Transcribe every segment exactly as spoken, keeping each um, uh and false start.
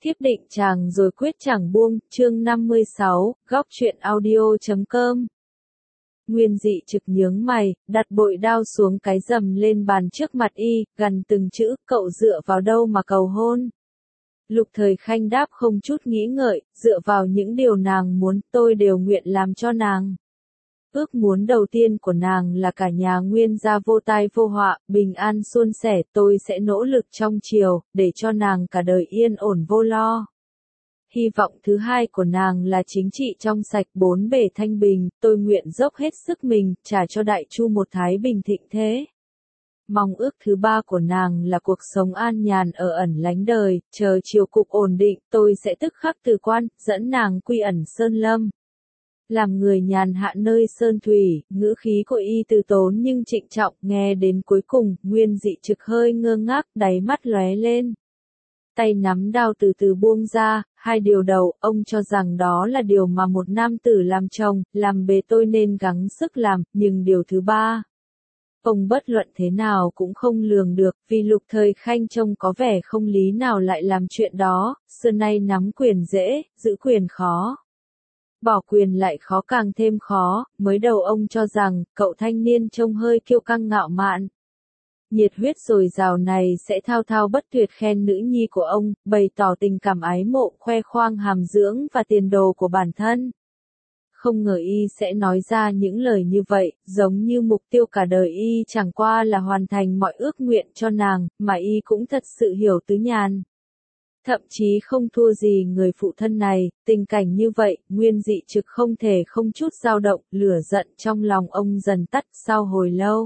Thiếp định chàng rồi quyết chẳng buông, chương năm mươi sáu, góc truyện audio chấm com. Nguyên Dị Trực nhướng mày, đặt bội đao xuống cái rầm lên bàn trước mặt y, gằn từng chữ, cậu dựa vào đâu mà cầu hôn. Lục Thời Khanh đáp không chút nghĩ ngợi, dựa vào những điều nàng muốn, tôi đều nguyện làm cho nàng. Ước muốn đầu tiên của nàng là cả nhà Nguyên gia vô tai vô họa, bình an suôn sẻ, tôi sẽ nỗ lực trong chiều, để cho nàng cả đời yên ổn vô lo. Hy vọng thứ hai của nàng là chính trị trong sạch bốn bề thanh bình, tôi nguyện dốc hết sức mình, trả cho Đại Chu một thái bình thịnh thế. Mong ước thứ ba của nàng là cuộc sống an nhàn ở ẩn lánh đời, chờ triều cục ổn định, tôi sẽ tức khắc từ quan, dẫn nàng quy ẩn sơn lâm. Làm người nhàn hạ nơi sơn thủy, ngữ khí của y từ tốn nhưng trịnh trọng, nghe đến cuối cùng, Nguyên Dị Trực hơi ngơ ngác, đáy mắt lóe lên. Tay nắm đao từ từ buông ra, hai điều đầu, ông cho rằng đó là điều mà một nam tử làm chồng, làm bề tôi nên gắng sức làm, nhưng điều thứ ba. Ông bất luận thế nào cũng không lường được, vì Lục Thời Khanh trông có vẻ không lý nào lại làm chuyện đó, xưa nay nắm quyền dễ, giữ quyền khó. Bỏ quyền lại khó càng thêm khó, mới đầu ông cho rằng, cậu thanh niên trông hơi kiêu căng ngạo mạn. Nhiệt huyết dồi dào này sẽ thao thao bất tuyệt khen nữ nhi của ông, bày tỏ tình cảm ái mộ, khoe khoang hàm dưỡng và tiền đồ của bản thân. Không ngờ y sẽ nói ra những lời như vậy, giống như mục tiêu cả đời y chẳng qua là hoàn thành mọi ước nguyện cho nàng, mà y cũng thật sự hiểu tứ nhàn. Thậm chí không thua gì người phụ thân này, tình cảnh như vậy, Nguyên Dị Trực không thể không chút dao động, lửa giận trong lòng ông dần tắt sau hồi lâu.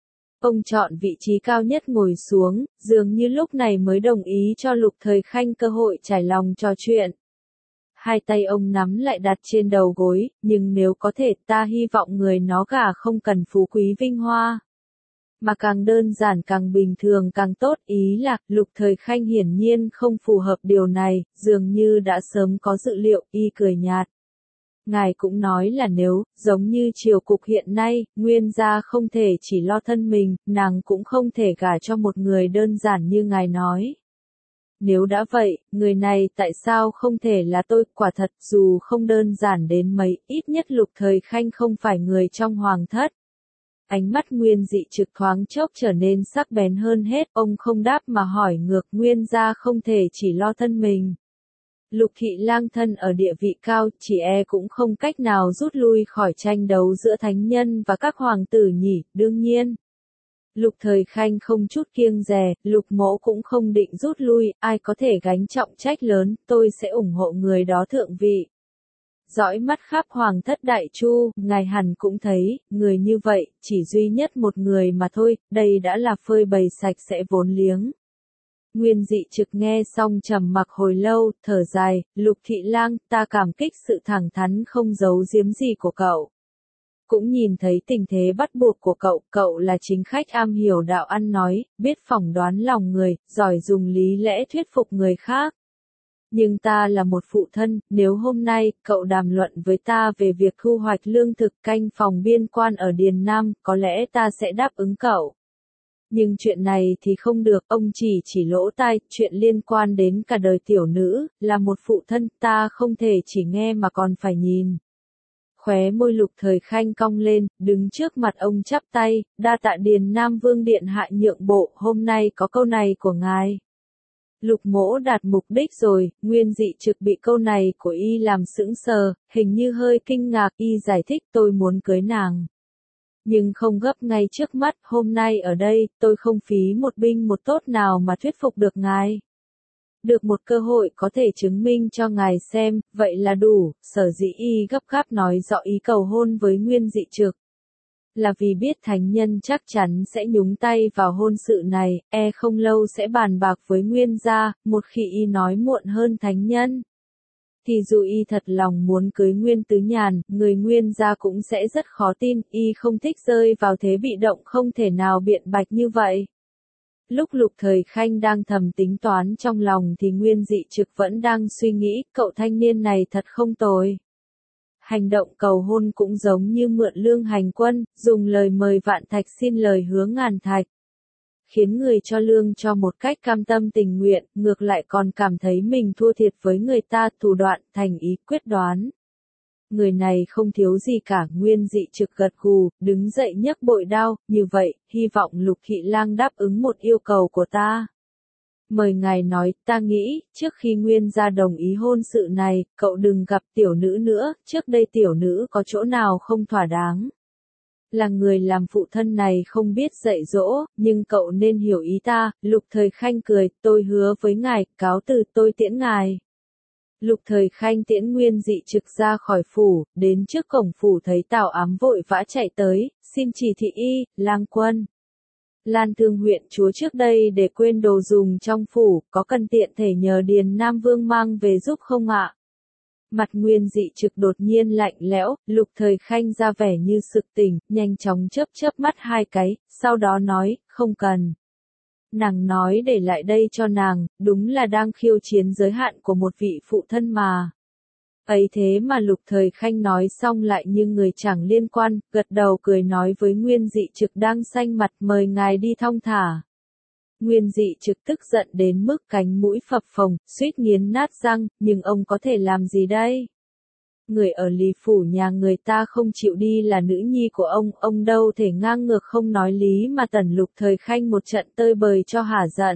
Ông chọn vị trí cao nhất ngồi xuống, dường như lúc này mới đồng ý cho Lục Thời Khanh cơ hội trải lòng trò chuyện. Hai tay ông nắm lại đặt trên đầu gối, nhưng nếu có thể ta hy vọng người nó gả không cần phú quý vinh hoa. Mà càng đơn giản càng bình thường càng tốt, ý là, Lục Thời Khanh hiển nhiên không phù hợp điều này, dường như đã sớm có dự liệu, y cười nhạt. Ngài cũng nói là nếu, giống như triều cục hiện nay, Nguyên gia không thể chỉ lo thân mình, nàng cũng không thể gả cho một người đơn giản như ngài nói. Nếu đã vậy, người này tại sao không thể là tôi, quả thật dù không đơn giản đến mấy, ít nhất Lục Thời Khanh không phải người trong hoàng thất. Ánh mắt Nguyên Dị Trực thoáng chốc trở nên sắc bén hơn hết, ông không đáp mà hỏi ngược, Nguyên gia không thể chỉ lo thân mình. Lục Thị Lang thân ở địa vị cao, chỉ e cũng không cách nào rút lui khỏi tranh đấu giữa thánh nhân và các hoàng tử nhỉ, đương nhiên. Lục Thời Khanh không chút kiêng dè, Lục mỗ cũng không định rút lui, ai có thể gánh trọng trách lớn, tôi sẽ ủng hộ người đó thượng vị. Dõi mắt khắp hoàng thất Đại Chu, ngài hẳn cũng thấy, người như vậy, chỉ duy nhất một người mà thôi, đây đã là phơi bày sạch sẽ vốn liếng. Nguyên Dị Trực nghe xong trầm mặc hồi lâu, thở dài, Lục Thị Lang, ta cảm kích sự thẳng thắn không giấu giếm gì của cậu. Cũng nhìn thấy tình thế bắt buộc của cậu, cậu là chính khách am hiểu đạo ăn nói, biết phỏng đoán lòng người, giỏi dùng lý lẽ thuyết phục người khác. Nhưng ta là một phụ thân, nếu hôm nay, cậu đàm luận với ta về việc thu hoạch lương thực canh phòng biên quan ở Điền Nam, có lẽ ta sẽ đáp ứng cậu. Nhưng chuyện này thì không được, ông chỉ chỉ lỗ tai, chuyện liên quan đến cả đời tiểu nữ, là một phụ thân, ta không thể chỉ nghe mà còn phải nhìn. Khóe môi Lục Thời Khanh cong lên, đứng trước mặt ông chắp tay, đa tạ Điền Nam Vương điện hạ nhượng bộ, hôm nay có câu này của ngài. Lục mỗ đạt mục đích rồi, Nguyên Dị Trực bị câu này của y làm sững sờ, hình như hơi kinh ngạc, y giải thích tôi muốn cưới nàng. Nhưng không gấp ngay trước mắt, hôm nay ở đây, tôi không phí một binh một tốt nào mà thuyết phục được ngài. Được một cơ hội có thể chứng minh cho ngài xem, vậy là đủ, sở dĩ y gấp gáp nói rõ ý cầu hôn với Nguyên Dị Trực. Là vì biết thánh nhân chắc chắn sẽ nhúng tay vào hôn sự này, e không lâu sẽ bàn bạc với Nguyên gia, một khi y nói muộn hơn thánh nhân. Thì dù y thật lòng muốn cưới Nguyên Tứ Nhàn, người Nguyên gia cũng sẽ rất khó tin, y không thích rơi vào thế bị động không thể nào biện bạch như vậy. Lúc Lục Thời Khanh đang thầm tính toán trong lòng thì Nguyên Dị Trực vẫn đang suy nghĩ, cậu thanh niên này thật không tồi. Hành động cầu hôn cũng giống như mượn lương hành quân, dùng lời mời vạn thạch xin lời hứa ngàn thạch. khiến người cho lương cho một cách cam tâm tình nguyện, ngược lại còn cảm thấy mình thua thiệt với người ta, thủ đoạn, thành ý, quyết đoán. Người này không thiếu gì cả, Nguyên Dị Trực gật gù, đứng dậy nhấc bội đao, như vậy, hy vọng Lục Thị Lang đáp ứng một yêu cầu của ta. Mời ngài nói, ta nghĩ, trước khi Nguyên gia đồng ý hôn sự này, cậu đừng gặp tiểu nữ nữa, trước đây tiểu nữ có chỗ nào không thỏa đáng. Là người làm phụ thân này không biết dạy dỗ, nhưng cậu nên hiểu ý ta. Lục Thời Khanh cười, tôi hứa với ngài, cáo từ, tôi tiễn ngài. Lục Thời Khanh tiễn Nguyên Dị Trực ra khỏi phủ, đến trước cổng phủ thấy Tào Ám vội vã chạy tới, xin chỉ thị y, lang quân. Lan Thương huyện chúa trước đây để quên đồ dùng trong phủ, có cần tiện thể nhờ Điền Nam Vương mang về giúp không ạ? Mặt Nguyên Dị Trực đột nhiên lạnh lẽo, Lục Thời Khanh ra vẻ như sực tỉnh, nhanh chóng chớp chớp mắt hai cái, sau đó nói, không cần. Nàng nói để lại đây cho nàng, đúng là đang khiêu chiến giới hạn của một vị phụ thân mà. Ấy thế mà Lục Thời Khanh nói xong lại như người chẳng liên quan, gật đầu cười nói với Nguyên Dị Trực đang xanh mặt, mời ngài đi thong thả. Nguyên Dị Trực tức giận đến mức cánh mũi phập phồng, suýt nghiến nát răng, nhưng ông có thể làm gì đây? Người ở Lý phủ nhà người ta không chịu đi là nữ nhi của ông, ông đâu thể ngang ngược không nói lý mà tẩn Lục Thời Khanh một trận tơi bời cho hả giận.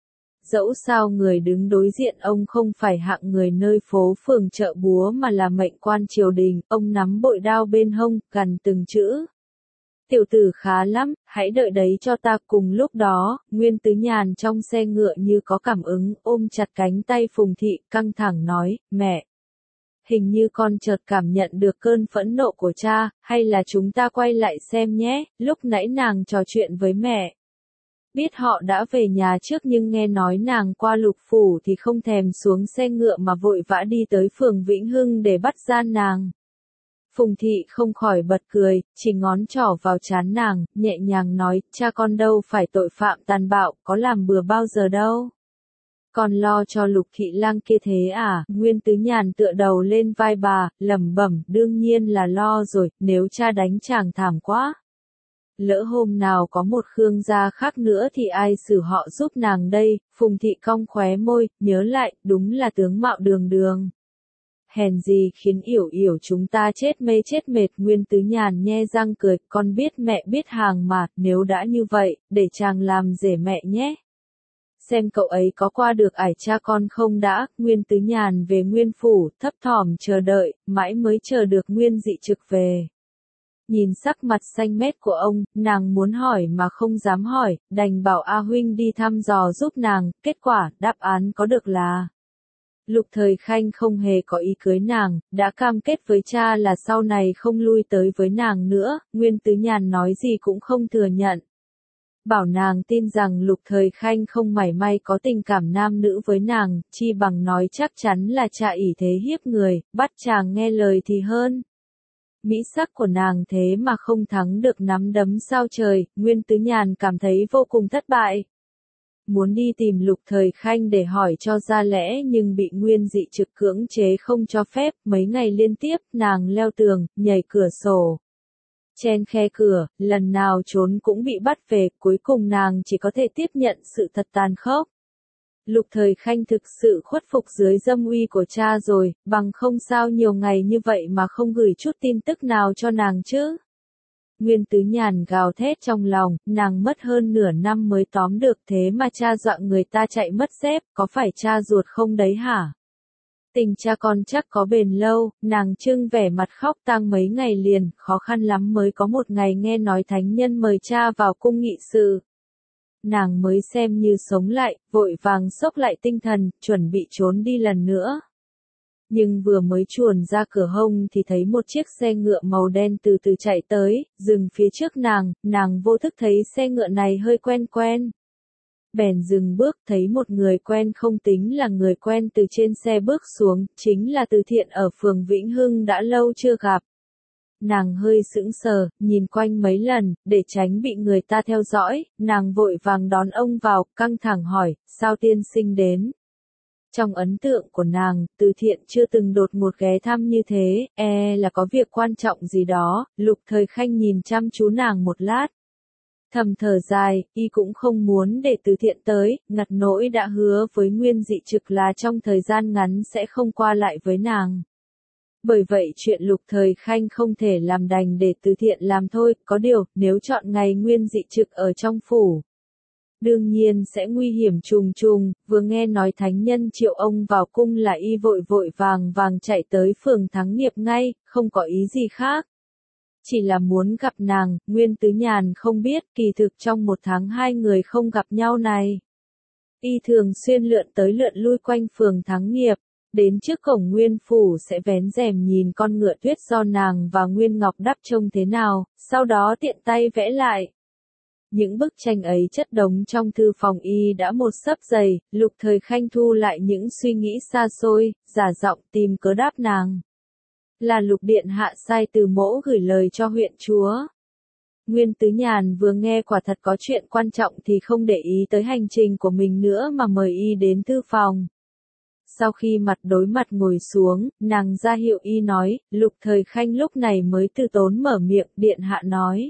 Dẫu sao người đứng đối diện ông không phải hạng người nơi phố phường chợ búa mà là mệnh quan triều đình, ông nắm bội đao bên hông, gằn từng chữ. Tiểu tử khá lắm, hãy đợi đấy cho ta. Cùng lúc đó, Nguyên Tứ Nhàn trong xe ngựa như có cảm ứng, ôm chặt cánh tay Phùng Thị, căng thẳng nói, mẹ. Hình như con chợt cảm nhận được cơn phẫn nộ của cha, hay là chúng ta quay lại xem nhé, lúc nãy nàng trò chuyện với mẹ. Biết họ đã về nhà trước nhưng nghe nói nàng qua Lục phủ thì không thèm xuống xe ngựa mà vội vã đi tới phường Vĩnh Hưng để bắt gian nàng. Phùng Thị không khỏi bật cười, chỉ ngón trỏ vào trán nàng, nhẹ nhàng nói, cha con đâu phải tội phạm tàn bạo, có làm bừa bao giờ đâu. Còn lo cho Lục Thị Lang kia thế à? Nguyên Tứ Nhàn tựa đầu lên vai bà, lẩm bẩm, đương nhiên là lo rồi, nếu cha đánh chàng thảm quá. Lỡ hôm nào có một Khương gia khác nữa thì ai xử họ giúp nàng đây? Phùng Thị cong khóe môi, nhớ lại, đúng là tướng mạo đường đường. Hèn gì khiến Yểu Yểu chúng ta chết mê chết mệt. Nguyên Tứ Nhàn nhe răng cười, con biết mẹ biết hàng mà, nếu đã như vậy, để chàng làm rể mẹ nhé. Xem cậu ấy có qua được ải cha con không đã. Nguyên Tứ Nhàn về Nguyên phủ, thấp thỏm chờ đợi, mãi mới chờ được Nguyên Dị Trực về. Nhìn sắc mặt xanh mét của ông, nàng muốn hỏi mà không dám hỏi, đành bảo A huynh đi thăm dò giúp nàng, kết quả, đáp án có được là Lục Thời Khanh không hề có ý cưới nàng, đã cam kết với cha là sau này không lui tới với nàng nữa. Nguyên Tứ Nhàn nói gì cũng không thừa nhận. Bảo nàng tin rằng Lục Thời Khanh không mảy may có tình cảm nam nữ với nàng, chi bằng nói chắc chắn là cha ỷ thế hiếp người, bắt chàng nghe lời thì hơn. Mỹ sắc của nàng thế mà không thắng được nắm đấm sao trời, Nguyên Tứ Nhàn cảm thấy vô cùng thất bại. Muốn đi tìm Lục Thời Khanh để hỏi cho ra lẽ nhưng bị Nguyên Dị Trực cưỡng chế không cho phép, mấy ngày liên tiếp, nàng leo tường, nhảy cửa sổ. Chen khe cửa, lần nào trốn cũng bị bắt về, cuối cùng nàng chỉ có thể tiếp nhận sự thật tàn khốc. Lục Thời Khanh thực sự khuất phục dưới dâm uy của cha rồi, bằng không sao nhiều ngày như vậy mà không gửi chút tin tức nào cho nàng chứ. Nguyên Tứ Nhàn gào thét trong lòng, nàng mất hơn nửa năm mới tóm được thế mà cha dọa người ta chạy mất dép, có phải cha ruột không đấy hả? Tình cha con chắc có bền lâu, nàng trưng vẻ mặt khóc tang mấy ngày liền, khó khăn lắm mới có một ngày nghe nói thánh nhân mời cha vào cung nghị sự. Nàng mới xem như sống lại, vội vàng xốc lại tinh thần, chuẩn bị trốn đi lần nữa. Nhưng vừa mới chuồn ra cửa hông thì thấy một chiếc xe ngựa màu đen từ từ chạy tới, dừng phía trước nàng, nàng vô thức thấy xe ngựa này hơi quen quen. Bèn dừng bước, thấy một người quen không tính là người quen từ trên xe bước xuống, chính là Từ Thiện ở phường Vĩnh Hưng đã lâu chưa gặp. Nàng hơi sững sờ, nhìn quanh mấy lần, để tránh bị người ta theo dõi, nàng vội vàng đón ông vào, căng thẳng hỏi, sao tiên sinh đến? Trong ấn tượng của nàng, Từ Thiện chưa từng đột ngột ghé thăm như thế, e là có việc quan trọng gì đó. Lục Thời Khanh nhìn chăm chú nàng một lát. Thầm thở dài, y cũng không muốn để Từ Thiện tới, ngặt nỗi đã hứa với Nguyên Dị Trực là trong thời gian ngắn sẽ không qua lại với nàng. Bởi vậy chuyện Lục Thời Khanh không thể làm đành để Từ Thiện làm thôi, có điều, nếu chọn ngày Nguyên Dị Trực ở trong phủ, đương nhiên sẽ nguy hiểm trùng trùng, vừa nghe nói thánh nhân triệu ông vào cung là y vội vội vàng vàng chạy tới phường Thắng Nghiệp ngay, không có ý gì khác. Chỉ là muốn gặp nàng, Nguyên Tứ Nhàn không biết kỳ thực trong một tháng hai người không gặp nhau này. Y thường xuyên lượn tới lượn lui quanh phường Thắng Nghiệp, đến trước cổng Nguyên Phủ sẽ vén rèm nhìn con ngựa tuyết do nàng và Nguyên Ngọc đắp trông thế nào, sau đó tiện tay vẽ lại. Những bức tranh ấy chất đống trong thư phòng y đã một xấp dày, Lục Thời Khanh thu lại những suy nghĩ xa xôi, giả giọng tìm cớ đáp nàng. Là Lục Điện Hạ sai Từ Mỗ gửi lời cho huyện chúa. Nguyên Tứ Nhàn vừa nghe quả thật có chuyện quan trọng thì không để ý tới hành trình của mình nữa mà mời y đến thư phòng. Sau khi mặt đối mặt ngồi xuống, nàng ra hiệu y nói, Lục Thời Khanh lúc này mới từ tốn mở miệng, Điện Hạ nói.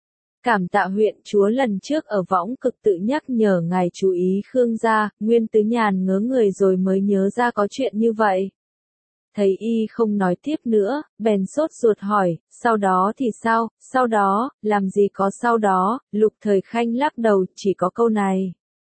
Cảm tạ huyện chúa lần trước ở võng cực tự nhắc nhở ngài chú ý Khương gia, Nguyên Tứ Nhàn ngớ người rồi mới nhớ ra có chuyện như vậy. Thấy y không nói tiếp nữa, bèn sốt ruột hỏi, sau đó thì sao, sau đó, làm gì có sau đó, Lục Thời Khanh lắc đầu, chỉ có câu này.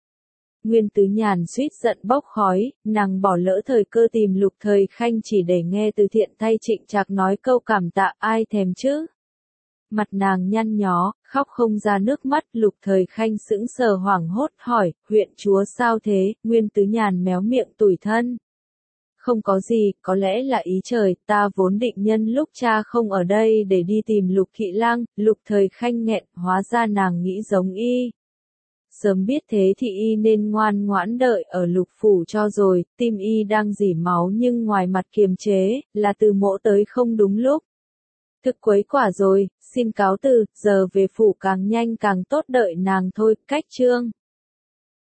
Nguyên Tứ Nhàn suýt giận bốc khói, nàng bỏ lỡ thời cơ tìm Lục Thời Khanh chỉ để nghe Từ Thiện thay Trịnh Trạc nói câu cảm tạ, ai thèm chứ. Mặt nàng nhăn nhó, khóc không ra nước mắt, Lục Thời Khanh sững sờ hoảng hốt hỏi, huyện chúa sao thế, Nguyên Tứ Nhàn méo miệng tủi thân. Không có gì, có lẽ là ý trời, ta vốn định nhân lúc cha không ở đây để đi tìm Lục Kỵ Lang, Lục Thời Khanh nghẹn, hóa ra nàng nghĩ giống y. Sớm biết thế thì y nên ngoan ngoãn đợi ở Lục phủ cho rồi, tim y đang rỉ máu nhưng ngoài mặt kiềm chế, là Từ Mỗ tới không đúng lúc. Thực quấy quả rồi, xin cáo từ, giờ về phủ càng nhanh càng tốt đợi nàng thôi, cách chương.